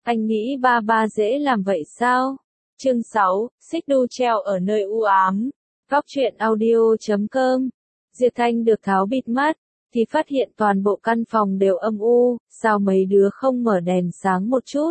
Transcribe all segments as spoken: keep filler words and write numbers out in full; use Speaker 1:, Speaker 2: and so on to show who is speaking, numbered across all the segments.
Speaker 1: Anh nghĩ ba ba dễ làm vậy sao? Chương sáu, xích đu treo ở nơi u ám. Góc truyện audio chấm com. Diệp Thanh được tháo bịt mắt, thì phát hiện toàn bộ căn phòng đều âm u, sao mấy đứa không mở đèn sáng một chút?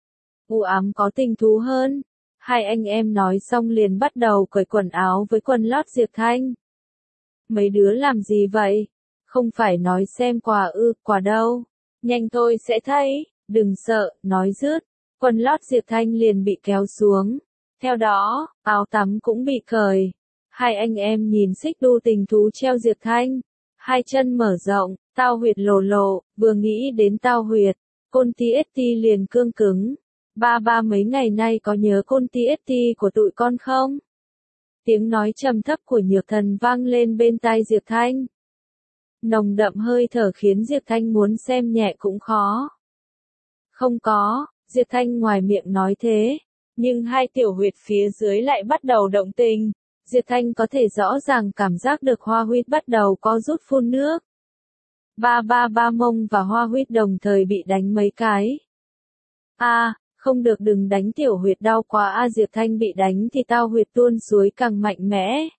Speaker 1: U ám có tình thú hơn. Hai anh em nói xong liền bắt đầu cởi quần áo với quần lót Diệp Thanh. Mấy đứa làm gì vậy? Không phải nói xem quà ư, quà đâu? Nhanh thôi sẽ thấy, đừng sợ, nói dứt. Quần lót Diệp Thanh liền bị kéo xuống. Theo đó, áo tắm cũng bị cởi. Hai anh em nhìn xích đu tình thú treo Diệp Thanh. Hai chân mở rộng, tao huyệt lồ lộ, vừa nghĩ đến tao huyệt. Côn ti ét ti liền cương cứng. Ba ba mấy ngày nay có nhớ côn ti ét ti của tụi con không? Tiếng nói trầm thấp của Nhược Thần vang lên bên tai Diệp Thanh. Nồng đậm hơi thở khiến Diệp Thanh muốn xem nhẹ cũng khó. Không có, Diệp Thanh ngoài miệng nói thế, nhưng hai tiểu huyệt phía dưới lại bắt đầu động tình. Diệp Thanh có thể rõ ràng cảm giác được hoa huyết bắt đầu co rút phun nước. Ba ba ba mông và hoa huyết đồng thời bị đánh mấy cái. A, à, không được, đừng đánh tiểu huyệt, đau quá a. À, Diệp Thanh bị đánh thì tao huyệt tuôn suối càng mạnh mẽ.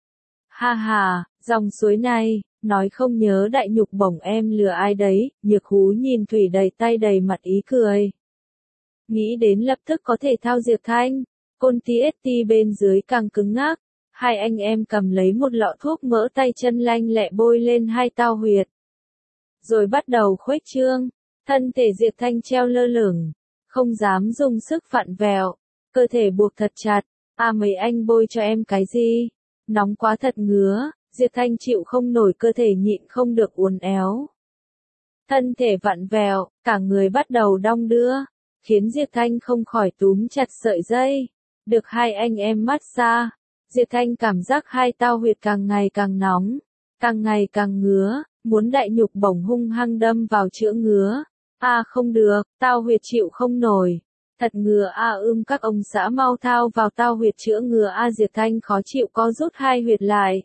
Speaker 1: Ha ha, dòng suối này, nói không nhớ đại nhục bổng em lừa ai đấy. Nhược Hú nhìn Thủy đầy tay đầy mặt ý cười. Nghĩ đến lập tức có thể thao Diệp Thanh. Côn ti ét ti bên dưới càng cứng ngắc. Hai anh em cầm lấy một lọ thuốc mỡ, tay chân lanh lẹ bôi lên hai tao huyệt. Rồi bắt đầu khuếch trương. Thân thể Diệp Thanh treo lơ lửng. Không dám dùng sức vặn vẹo. Cơ thể buộc thật chặt. À, mấy anh bôi cho em cái gì? Nóng quá thật ngứa. Diệp Thanh chịu không nổi, cơ thể nhịn không được uốn éo. Thân thể vặn vẹo, cả người bắt đầu đong đưa. Khiến Diệp Thanh không khỏi túm chặt sợi dây. Được hai anh em massage. Diệp Thanh cảm giác hai tao huyệt càng ngày càng nóng. Càng ngày càng ngứa. Muốn đại nhục bổng hung hăng đâm vào chữa ngứa. À không được, tao huyệt chịu không nổi. Thật ngứa a. À, ưm các ông xã mau thao vào tao huyệt chữa ngứa a. À, Diệp Thanh khó chịu co rút hai huyệt lại.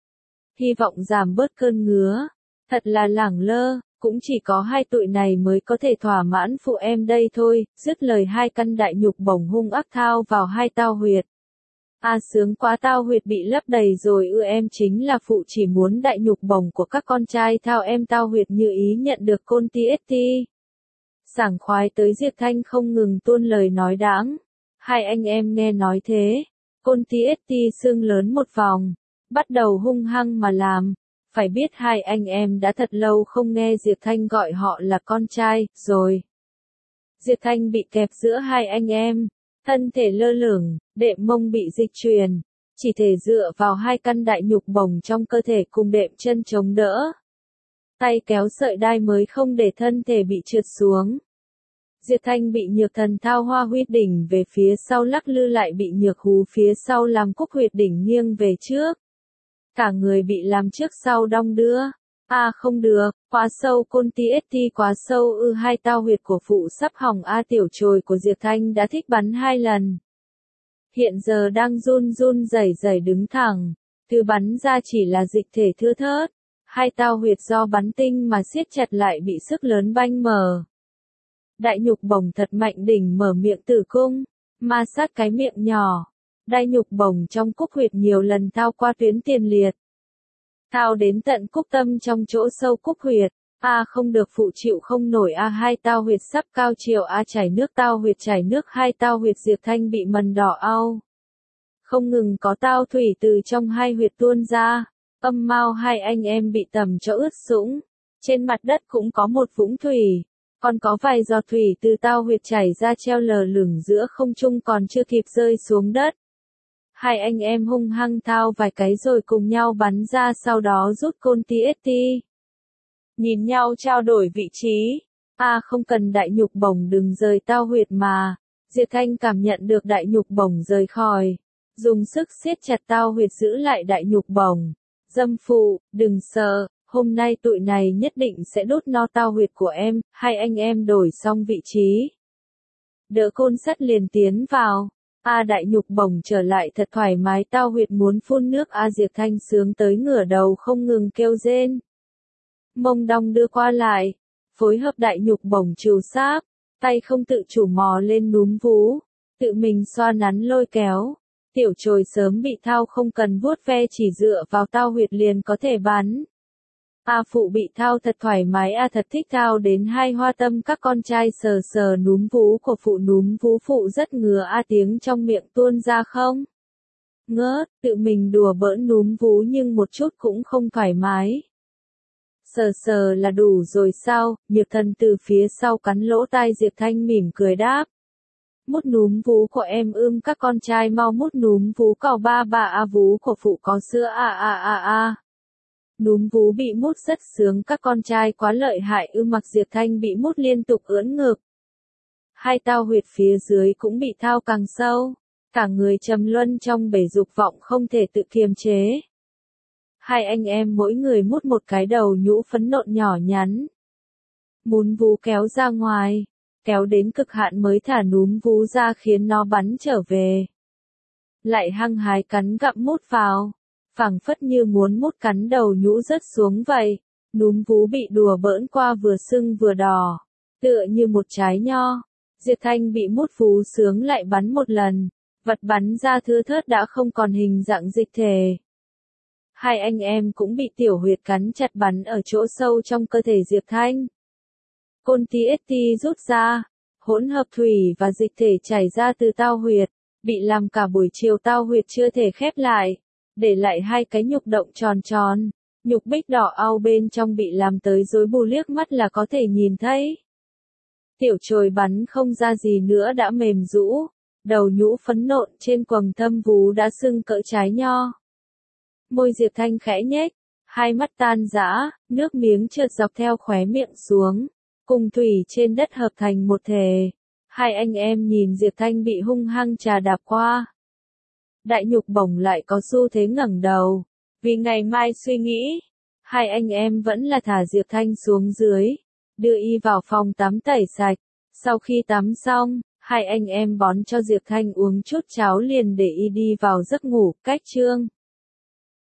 Speaker 1: Hy vọng giảm bớt cơn ngứa. Thật là lẳng lơ, cũng chỉ có hai tụi này mới có thể thỏa mãn phụ em đây thôi. Dứt lời hai căn đại nhục bổng hung ác thao vào hai tao huyệt. À sướng quá, tao huyệt bị lấp đầy rồi ư. Em chính là phụ, chỉ muốn đại nhục bổng của các con trai thao em tao huyệt như ý, nhận được côn ti ét ti. Sảng khoái tới, Diệp Thanh không ngừng tuôn lời nói đãng. Hai anh em nghe nói thế. Côn ti ét ti xương lớn một vòng. Bắt đầu hung hăng mà làm. Phải biết hai anh em đã thật lâu không nghe Diệp Thanh gọi họ là con trai, rồi. Diệp Thanh bị kẹp giữa hai anh em. Thân thể lơ lửng, đệm mông bị dịch chuyển. Chỉ thể dựa vào hai căn đại nhục bổng trong cơ thể cùng đệm chân chống đỡ. Tay kéo sợi đai mới không để thân thể bị trượt xuống. Diệp Thanh bị Nhược Thần thao hoa huyết đỉnh về phía sau, lắc lư lại bị Nhược Hú phía sau làm cúc huyệt đỉnh nghiêng về trước. Cả người bị làm trước sau đong đưa. À không được, quá sâu, côn ti ét ti quá sâu ư. Hai tao huyệt của phụ sắp hỏng a. À, tiểu chồi của Diệp Thanh đã thích bắn hai lần. Hiện giờ đang run run rẩy rẩy đứng thẳng. Thứ bắn ra chỉ là dịch thể thưa thớt. Hai tao huyệt do bắn tinh mà siết chặt lại bị sức lớn banh mở. Đại nhục bổng thật mạnh, đỉnh mở miệng tử cung. Ma sát cái miệng nhỏ. Đại nhục bổng trong cúc huyệt nhiều lần thao qua tuyến tiền liệt. Thao đến tận cúc tâm trong chỗ sâu cúc huyệt. A à, không được, phụ chịu không nổi a. À, hai tao huyệt sắp cao chiều a. À, chảy nước, tao huyệt chảy nước, hai tao huyệt Diệp Thanh bị mần đỏ au. Không ngừng có tao thủy từ trong hai huyệt tuôn ra. Âm mau hai anh em bị tầm cho ướt sũng. Trên mặt đất cũng có một vũng thủy. Còn có vài giọt thủy từ tao huyệt chảy ra treo lờ lửng giữa không trung, còn chưa kịp rơi xuống đất. Hai anh em hung hăng thao vài cái rồi cùng nhau bắn ra, sau đó rút côn ti ét ti. Nhìn nhau trao đổi vị trí. À không cần, đại nhục bổng đừng rời tao huyệt mà. Diệp Thanh cảm nhận được đại nhục bổng rời khỏi. Dùng sức siết chặt tao huyệt giữ lại đại nhục bổng. Dâm phụ, đừng sợ, hôm nay tụi này nhất định sẽ đốt no tao huyệt của em. Hai anh em đổi xong vị trí. Đỡ côn sắt liền tiến vào. A đại nhục bổng trở lại thật thoải mái, tao huyệt muốn phun nước a. Diệp Thanh sướng tới ngửa đầu không ngừng kêu rên. Mông đong đưa qua lại, phối hợp đại nhục bổng trừ sáp. tay không tự chủ mò lên núm vú, tự mình xoa nắn lôi kéo. Tiểu chồi sớm bị thao không cần vuốt ve chỉ dựa vào tao huyệt liền có thể bắn. A phụ bị thao thật thoải mái a thật thích thao đến hai hoa tâm các con trai sờ sờ núm vú của phụ núm vú phụ rất ngứa a tiếng trong miệng tuôn ra không. Ngớt, tự mình đùa bỡn núm vú nhưng một chút cũng không thoải mái. Sờ sờ là đủ rồi sao, Nhược Thần từ phía sau cắn lỗ tai Diệp Thanh mỉm cười đáp. Mút núm vú của em ưm các con trai mau mút núm vú cào ba ba a vú của phụ có sữa a a a a. Núm vú bị mút rất sướng các con trai quá lợi hại ư mặc Diệp Thanh bị mút liên tục ưỡn ngực. Hai tao huyệt phía dưới cũng bị thao càng sâu, cả người trầm luân trong bể dục vọng không thể tự kiềm chế. Hai anh em mỗi người mút một cái đầu nhũ phấn nộn nhỏ nhắn. Muốn vú kéo ra ngoài, kéo đến cực hạn mới thả núm vú ra khiến nó bắn trở về. Lại hăng hái cắn gặm mút vào, phảng phất như muốn mút cắn đầu nhũ rớt xuống vậy. Núm vú bị đùa bỡn qua vừa sưng vừa đỏ, tựa như một trái nho. Diệp Thanh bị mút vú sướng lại bắn một lần, vật bắn ra thưa thớt đã không còn hình dạng dịch thể. Hai anh em cũng bị tiểu huyệt cắn chặt bắn ở chỗ sâu trong cơ thể Diệp Thanh. Côn ti ét ti rút ra, hỗn hợp thủy và dịch thể chảy ra từ tao huyệt, bị làm cả buổi chiều tao huyệt chưa thể khép lại, để lại hai cái nhục động tròn tròn, nhục bích đỏ au bên trong bị làm tới rối bù liếc mắt là có thể nhìn thấy. Tiểu chồi bắn không ra gì nữa đã mềm rũ, đầu nhũ phấn nộn trên quầng thâm vú đã sưng cỡ trái nho. Môi Diệp Thanh khẽ nhếch, hai mắt tan rã, nước miếng trượt dọc theo khóe miệng xuống, cùng thủy trên đất hợp thành một thể. Hai anh em nhìn Diệp Thanh bị hung hăng trà đạp qua. Đại nhục bổng lại có xu thế ngẩng đầu, vì ngày mai suy nghĩ. Hai anh em vẫn là thả Diệp Thanh xuống dưới, đưa y vào phòng tắm tẩy sạch. Sau khi tắm xong, hai anh em bón cho Diệp Thanh uống chút cháo liền để y đi vào giấc ngủ. Cách chương